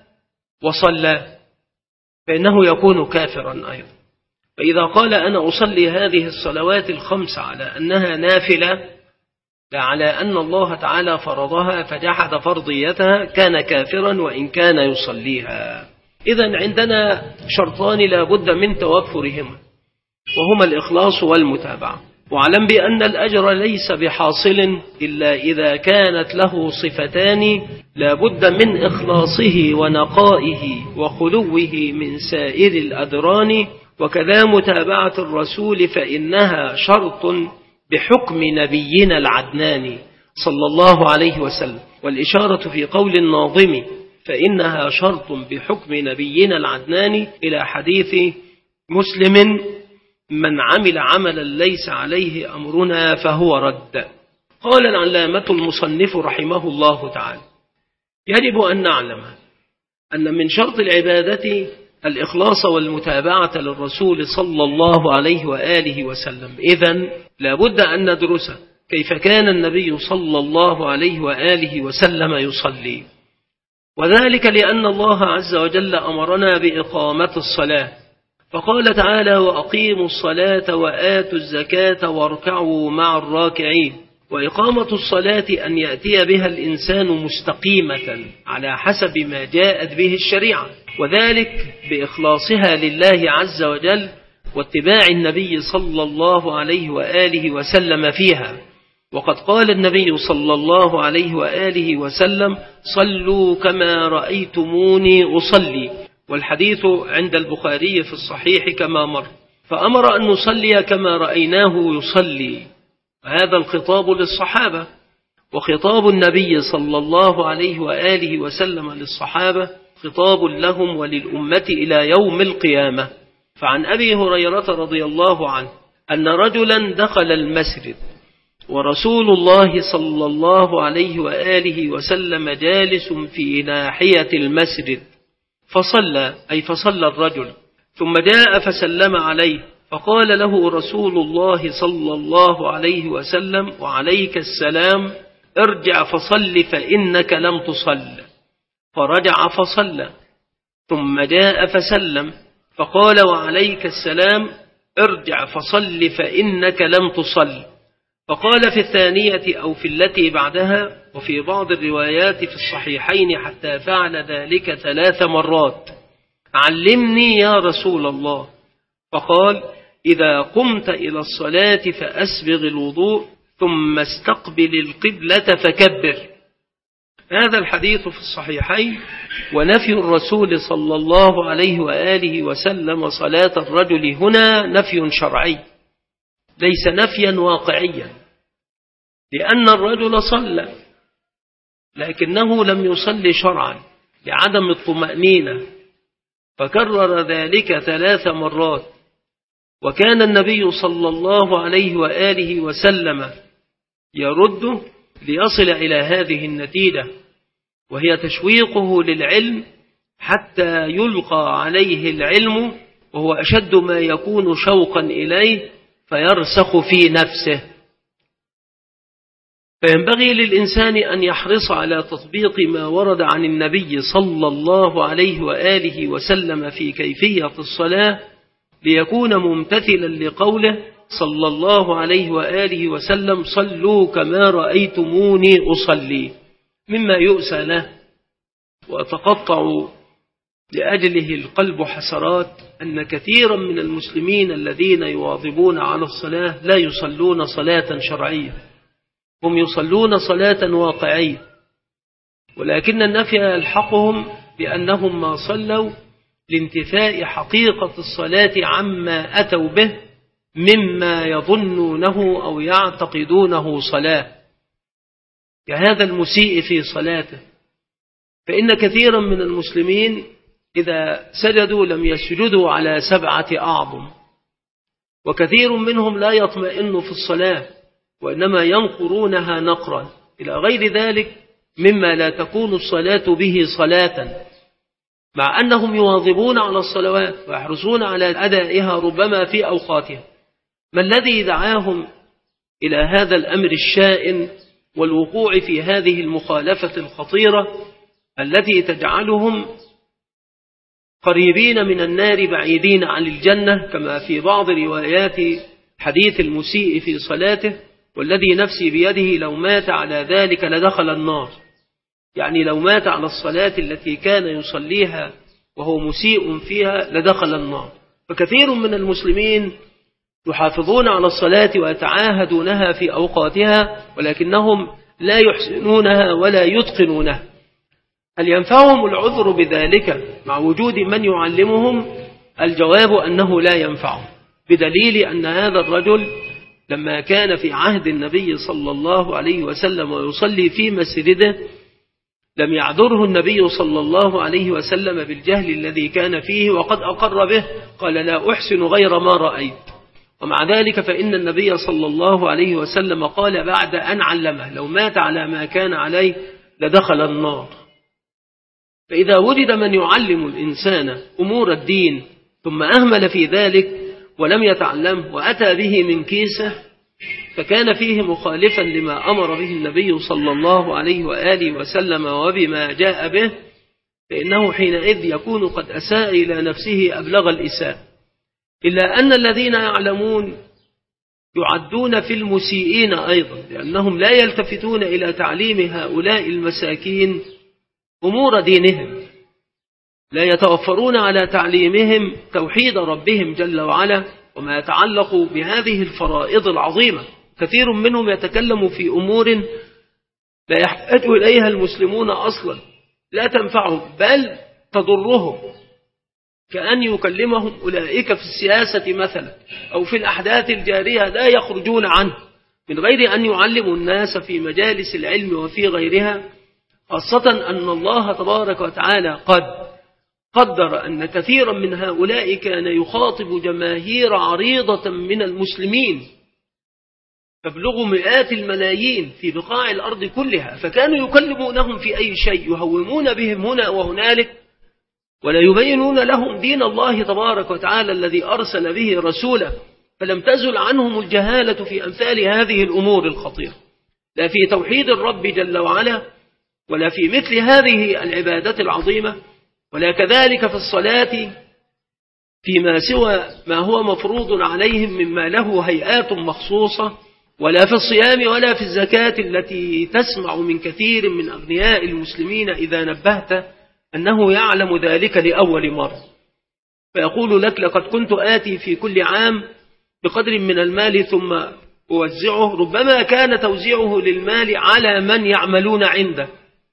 وصلى فإنه يكون كافرا أيضا. فإذا قال: أنا أصلي هذه الصلوات الخمس على أنها نافلة لا على أن الله تعالى فرضها، فجحد فرضيتها، كان كافرا وإن كان يصليها. إذن عندنا شرطان لا بد من توفرهما، وهما الإخلاص والمتابعة. واعلم بأن الأجر ليس بحاصل إلا إذا كانت له صفتان لا بد من إخلاصه ونقائه وخلوه من سائر الأدران، وكذا متابعة الرسول فإنها شرط بحكم نبينا العدنان صلى الله عليه وسلم. والإشارة في قول الناظم: فإنها شرط بحكم نبينا العدنان، إلى حديث مسلم: من عمل عملا ليس عليه أمرنا فهو رد. قال العلامة المصنف رحمه الله تعالى: يجب أن نعلم أن من شرط العبادة الإخلاص والمتابعة للرسول صلى الله عليه وآله وسلم. إذن لا بد أن ندرس كيف كان النبي صلى الله عليه وآله وسلم يصلي، وذلك لأن الله عز وجل أمرنا بإقامة الصلاة، فقال تعالى: وأقيموا الصلاة وآتوا الزكاة واركعوا مع الراكعين. وإقامة الصلاة أن يأتي بها الإنسان مستقيمة على حسب ما جاءت به الشريعة، وذلك بإخلاصها لله عز وجل واتباع النبي صلى الله عليه وآله وسلم فيها. وقد قال النبي صلى الله عليه وآله وسلم: صلوا كما رأيتموني أصلي، والحديث عند البخاري في الصحيح كما مر، فأمر أن نصلي كما رأيناه يصلي. هذا الخطاب للصحابة، وخطاب النبي صلى الله عليه وآله وسلم للصحابة خطاب لهم وللأمة إلى يوم القيامة. فعن أبي هريرة رضي الله عنه أن رجلا دخل المسجد ورسول الله صلى الله عليه وآله وسلم جالس في ناحية المسجد، فصلى، أي فصلى الرجل، ثم جاء فسلم عليه، فقال له رسول الله صلى الله عليه وسلم: وعليك السلام، ارجع فصل فإنك لم تصل. فرجع فصلى، ثم جاء فسلم، فقال: وعليك السلام، ارجع فصل فإنك لم تصل. فقال في الثانية أو في التي بعدها، وفي بعض الروايات في الصحيحين حتى فعل ذلك ثلاث مرات: علمني يا رسول الله. فقال: إذا قمت إلى الصلاة فأسبغ الوضوء ثم استقبل القبلة فكبر. هذا الحديث في الصحيحين. ونفي الرسول صلى الله عليه وآله وسلم صلاة الرجل هنا نفي شرعي ليس نفيا واقعيا، لأن الرجل صلى لكنه لم يصلي شرعا لعدم الطمأنينة، فكرر ذلك ثلاث مرات. وكان النبي صلى الله عليه وآله وسلم يرد ليصل إلى هذه النتيجة، وهي تشويقه للعلم حتى يلقى عليه العلم، وهو أشد ما يكون شوقا إليه فيرسخ في نفسه. فينبغي للإنسان أن يحرص على تطبيق ما ورد عن النبي صلى الله عليه وآله وسلم في كيفية الصلاة، ليكون ممتثلا لقوله صلى الله عليه وآله وسلم: صلوا كما رأيتموني أصلي، مما يؤسى له وتقطع لأجله القلب حسرات أن كثيرا من المسلمين الذين يواظبون على الصلاة لا يصلون صلاة شرعية، هم يصلون صلاة واقعية، ولكن النفي يلحقهم بأنهم ما صلوا لانتفاء حقيقة الصلاة عما أتوا به مما يظنونه أو يعتقدونه صلاة، كهذا المسيء في صلاته. فإن كثيرا من المسلمين إذا سجدوا لم يسجدوا على سبعة أعظم، وكثير منهم لا يطمئن في الصلاة وإنما ينقرونها نقرا إلى غير ذلك مما لا تكون الصلاة به صلاة، مع أنهم يواظبون على الصلوات ويحرصون على أدائها ربما في أوقاتها. ما الذي دعاهم إلى هذا الأمر الشائن والوقوع في هذه المخالفة الخطيرة التي تجعلهم قريبين من النار بعيدين عن الجنة، كما في بعض روايات حديث المسيء في صلاته: والذي نفسي بيده لو مات على ذلك لدخل النار. يعني لو مات على الصلاة التي كان يصليها وهو مسيء فيها لدخل النار. فكثير من المسلمين يحافظون على الصلاة ويتعاهدونها في أوقاتها، ولكنهم لا يحسنونها ولا يتقنونها. هل ينفعهم العذر بذلك مع وجود من يعلمهم؟ الجواب أنه لا ينفعهم، بدليل أن هذا الرجل لما كان في عهد النبي صلى الله عليه وسلم ويصلي في مسجده لم يعذره النبي صلى الله عليه وسلم بالجهل الذي كان فيه، وقد أقر به، قال: لا أحسن غير ما رأيت. ومع ذلك فإن النبي صلى الله عليه وسلم قال بعد أن علمه: لو مات على ما كان عليه لدخل النار. فإذا وجد من يعلم الإنسان أمور الدين ثم أهمل في ذلك ولم يتعلمه وأتى به من كيسه، فكان فيه مخالفا لما أمر به النبي صلى الله عليه وآله وسلم وبما جاء به، فإنه حينئذ يكون قد أساء إلى نفسه أبلغ الإساءة. إلا أن الذين يعلمون يعدون في المسيئين أيضا، لأنهم لا يلتفتون إلى تعليم هؤلاء المساكين أمور دينهم، لا يتوفرون على تعليمهم توحيد ربهم جل وعلا وما يتعلق بهذه الفرائض العظيمة. كثير منهم يتكلم في أمور لا يحتاج إليها المسلمون أصلا، لا تنفعهم بل تضرهم، كأن يكلمهم أولئك في السياسة مثلا أو في الأحداث الجارية لا يخرجون عنه، من غير أن يعلموا الناس في مجالس العلم وفي غيرها، خاصة أن الله تبارك وتعالى قد قدر أن كثيرا من هؤلاء كان يخاطب جماهير عريضة من المسلمين تبلغ مئات الملايين في بقاع الأرض كلها، فكانوا يكلمونهم في أي شيء، يهومون بهم هنا وهنالك، ولا يبينون لهم دين الله تبارك وتعالى الذي أرسل به رسوله. فلم تزل عنهم الجهالة في أمثال هذه الأمور الخطيرة، لا في توحيد الرب جل وعلا، ولا في مثل هذه العبادات العظيمة، ولا كذلك في الصلاة فيما سوى ما هو مفروض عليهم مما له هيئات مخصوصة، ولا في الصيام ولا في الزكاة التي تسمع من كثير من أغنياء المسلمين إذا نبهت أنه يعلم ذلك لأول مرة، فيقول لك: لقد كنت آتي في كل عام بقدر من المال ثم أوزعه. ربما كان توزيعه للمال على من يعملون عنده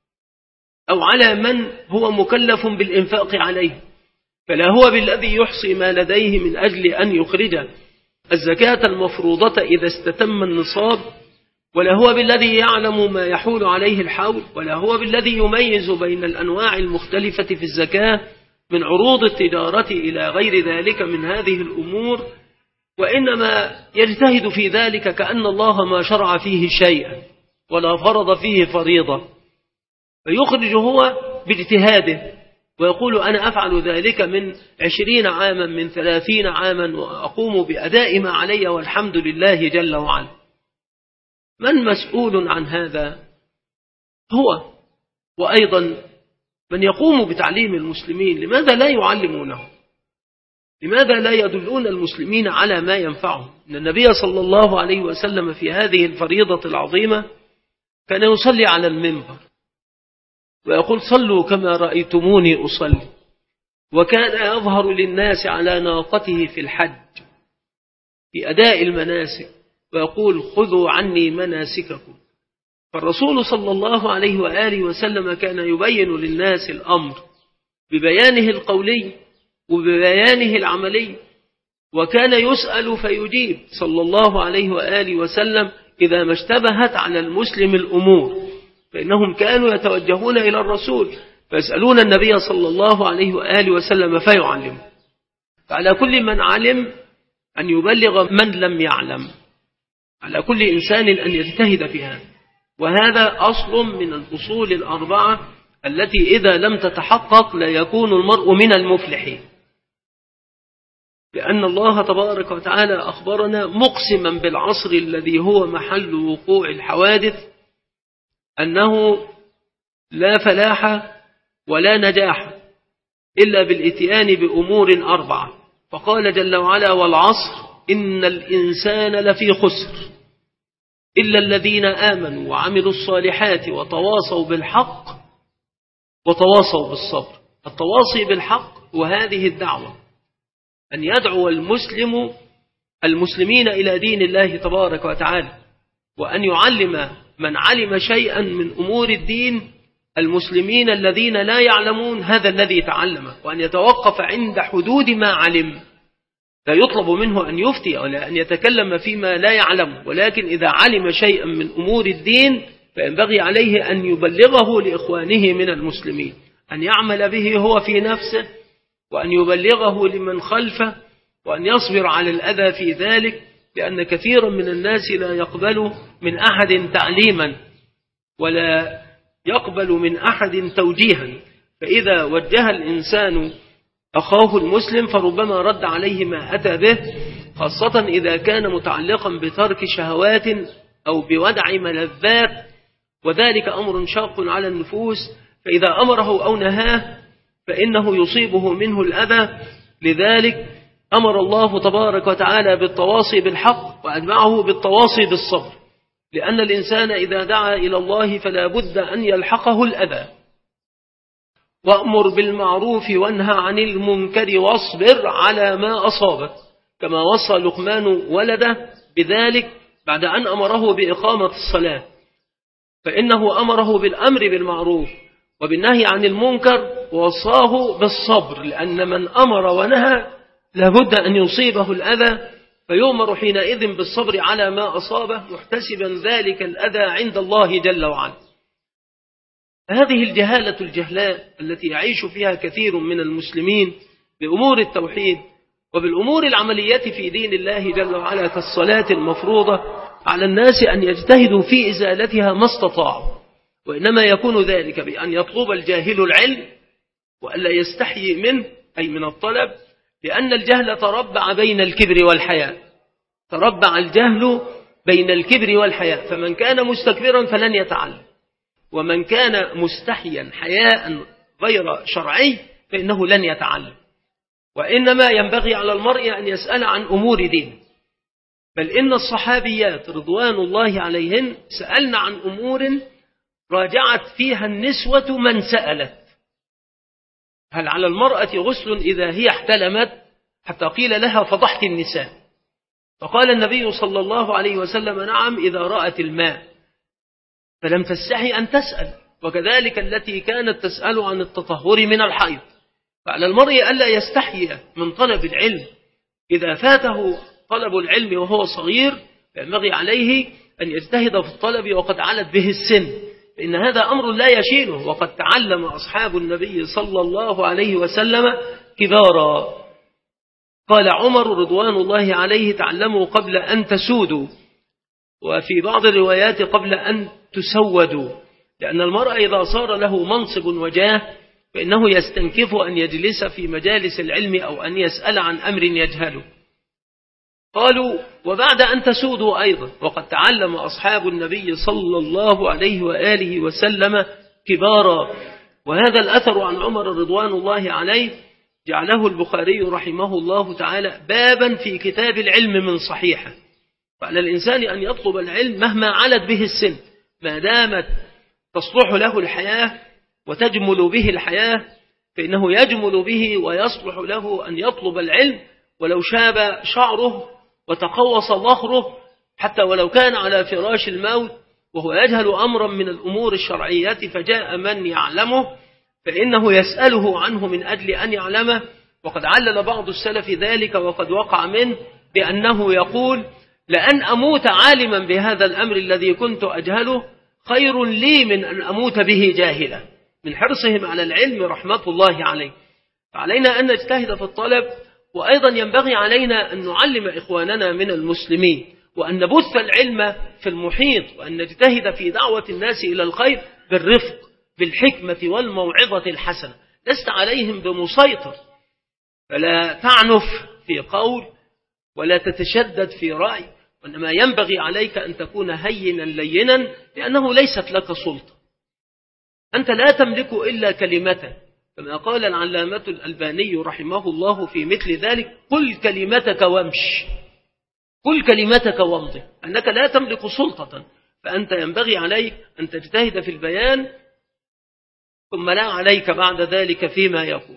أو على من هو مكلف بالإنفاق عليه، فلا هو بالذي يحصي ما لديه من أجل أن يخرج الزكاة المفروضة إذا استتم النصاب، ولا هو بالذي يعلم ما يحول عليه الحول، ولا هو بالذي يميز بين الأنواع المختلفة في الزكاة من عروض التجارة إلى غير ذلك من هذه الأمور، وإنما يجتهد في ذلك كأن الله ما شرع فيه شيئا ولا فرض فيه فريضة، فيخرج هو باجتهاده ويقول: أنا أفعل ذلك من عشرين عاما من ثلاثين عاما وأقوم بأداء ما علي والحمد لله جل وعلا. من مسؤول عن هذا؟ هو. وأيضا من يقوم بتعليم المسلمين لماذا لا يعلمونه؟ لماذا لا يدلون المسلمين على ما ينفعهم؟ إن النبي صلى الله عليه وسلم في هذه الفريضة العظيمة كان يصلي على المنبر ويقول: صلوا كما رأيتموني أصلي، وكان يظهر للناس على ناقته في الحج في أداء المناسك ويقول: خذوا عني مناسككم. فالرسول صلى الله عليه وآله وسلم كان يبين للناس الأمر ببيانه القولي وببيانه العملي، وكان يسأل فيجيب صلى الله عليه وآله وسلم إذا ما اشتبهت على المسلم الأمور، فإنهم كانوا يتوجهون إلى الرسول فيسألون النبي صلى الله عليه وآله وسلم فيعلم. فعلى كل من علم أن يبلغ من لم يعلم، على كل إنسان أن يجتهد في هذا، وهذا أصل من الأصول الأربعة التي إذا لم تتحقق لا يكون المرء من المفلحين، لأن الله تبارك وتعالى أخبرنا مقسما بالعصر الذي هو محل وقوع الحوادث أنه لا فلاح ولا نجاح إلا بالإتيان بأمور أربعة. فقال جل وعلا: والعصر إن الإنسان لفي خسر إلا الذين آمنوا وعملوا الصالحات وتواصوا بالحق وتواصوا بالصبر. التواصي بالحق وهذه الدعوة أن يدعو المسلم المسلمين إلى دين الله تبارك وتعالى، وأن يعلم من علم شيئا من أمور الدين المسلمين الذين لا يعلمون هذا الذي تعلم، وأن يتوقف عند حدود ما علم. لا يطلب منه أن يفتي ولا أن يتكلم فيما لا يعلم، ولكن إذا علم شيئا من أمور الدين فينبغي عليه أن يبلغه لإخوانه من المسلمين، أن يعمل به هو في نفسه، وأن يبلغه لمن خلفه، وأن يصبر على الأذى في ذلك، لأن كثيرا من الناس لا يقبل من أحد تعليما ولا يقبل من أحد توجيها. فإذا وجه الإنسان أخاه المسلم فربما رد عليه ما أتى به، خاصة إذا كان متعلقا بترك شهوات أو بودع ملذات، وذلك أمر شاق على النفوس، فإذا أمره أو نهاه فإنه يصيبه منه الأذى. لذلك أمر الله تبارك وتعالى بالتواصي بالحق وأتبعه بالتواصي بالصبر، لأن الإنسان إذا دعا إلى الله فلا بد أن يلحقه الأذى. وأمر بالمعروف وانهى عن المنكر واصبر على ما أصابك، كما وصى لقمان ولده بذلك بعد أن أمره بإقامة الصلاة، فإنه أمره بالأمر بالمعروف وبالنهي عن المنكر ووصاه بالصبر، لأن من أمر ونهى لابد أن يصيبه الأذى، فيؤمر حينئذ بالصبر على ما أصابه محتسبا ذلك الأذى عند الله جل وعلا. هذه الجهالة الجهلاء التي يعيش فيها كثير من المسلمين بأمور التوحيد وبالأمور العملية في دين الله جل وعلا كالصلاة المفروضة، على الناس أن يجتهدوا في إزالتها ما استطاعوا، وإنما يكون ذلك بأن يطلب الجاهل العلم وألا يستحيي منه، أي من الطلب، لأن الجهل تربع بين الكبر والحياء، تربع الجهل بين الكبر والحياء، فمن كان مستكبرا فلن يتعلم، ومن كان مستحيا حياء غير شرعي فإنه لن يتعلم. وإنما ينبغي على المرء أن يسأل عن أمور دين، بل إن الصحابيات رضوان الله عليهن سألن عن أمور راجعت فيها النسوة من سألت: هل على المرأة غسل إذا هي احتلمت؟ حتى قيل لها: فضحت النساء. فقال النبي صلى الله عليه وسلم: نعم، إذا رأت الماء، فلم تستحي أن تسأل. وكذلك التي كانت تسأل عن التطهر من الحيض. فعلى المرء ألا يستحي من طلب العلم، إذا فاته طلب العلم وهو صغير فينبغي عليه أن يجتهد في الطلب وقد علت به السن، فإن هذا أمر لا يشينه، وقد تعلم أصحاب النبي صلى الله عليه وسلم كبارا. قال عمر رضوان الله عليه: تعلموا قبل أن تسودوا، وفي بعض الروايات قبل أن تسودوا، لأن المرء إذا صار له منصب وجاه فإنه يستنكف أن يجلس في مجالس العلم أو أن يسأل عن أمر يجهله. قالوا: وبعد أن تسودوا أيضا، وقد تعلم أصحاب النبي صلى الله عليه وآله وسلم كبارا. وهذا الأثر عن عمر رضوان الله عليه جعله البخاري رحمه الله تعالى بابا في كتاب العلم من صحيحه. فعلى الإنسان أن يطلب العلم مهما علت به السن، ما دامت تصلح له الحياة وتجمل به الحياة فإنه يجمل به ويصلح له أن يطلب العلم، ولو شاب شعره وتقوص ظهره، حتى ولو كان على فراش الموت وهو يجهل أمرا من الأمور الشرعية فجاء من يعلمه فإنه يسأله عنه من أجل أن يعلمه. وقد علل بعض السلف ذلك وقد وقع منه بأنه يقول: لأن أموت عالما بهذا الأمر الذي كنت أجهله خير لي من أن أموت به جاهلا، من حرصهم على العلم رحمة الله عليه. فعلينا أن نجتهد في الطلب، وأيضا ينبغي علينا أن نعلم إخواننا من المسلمين، وأن نبث العلم في المحيط، وأن نجتهد في دعوة الناس إلى الخير بالرفق بالحكمة والموعظة الحسنة. لست عليهم بمسيطر، فلا تعنف في قول ولا تتشدد في رأي، وإنما ينبغي عليك أن تكون هينا لينا، لأنه ليست لك سلطة، أنت لا تملك إلا كلمته، كما قال العلامة الألباني رحمه الله في مثل ذلك: قل كلمتك وامش، قل كلمتك وامضي، أنك لا تملك سلطة، فأنت ينبغي عليك أن تجتهد في البيان، ثم لا عليك بعد ذلك فيما يقول.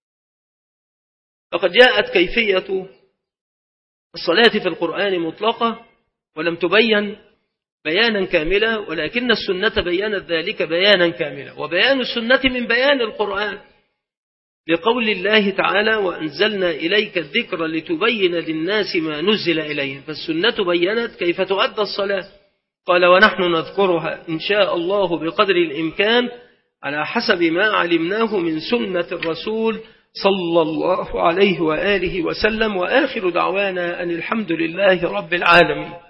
فقد جاءت كيفية الصلاة في القرآن مطلقة ولم تبين بيانا كاملا، ولكن السنة بيانت ذلك بيانا كاملا، وبيان السنة من بيان القرآن، لقول الله تعالى: وأنزلنا إليك الذكر لتبين للناس ما نزل إليهم، فالسنة بينت كيف تؤدى الصلاة. قال: ونحن نذكرها إن شاء الله بقدر الإمكان على حسب ما علمناه من سنة الرسول صلى الله عليه وآله وسلم. وآخر دعوانا أن الحمد لله رب العالمين.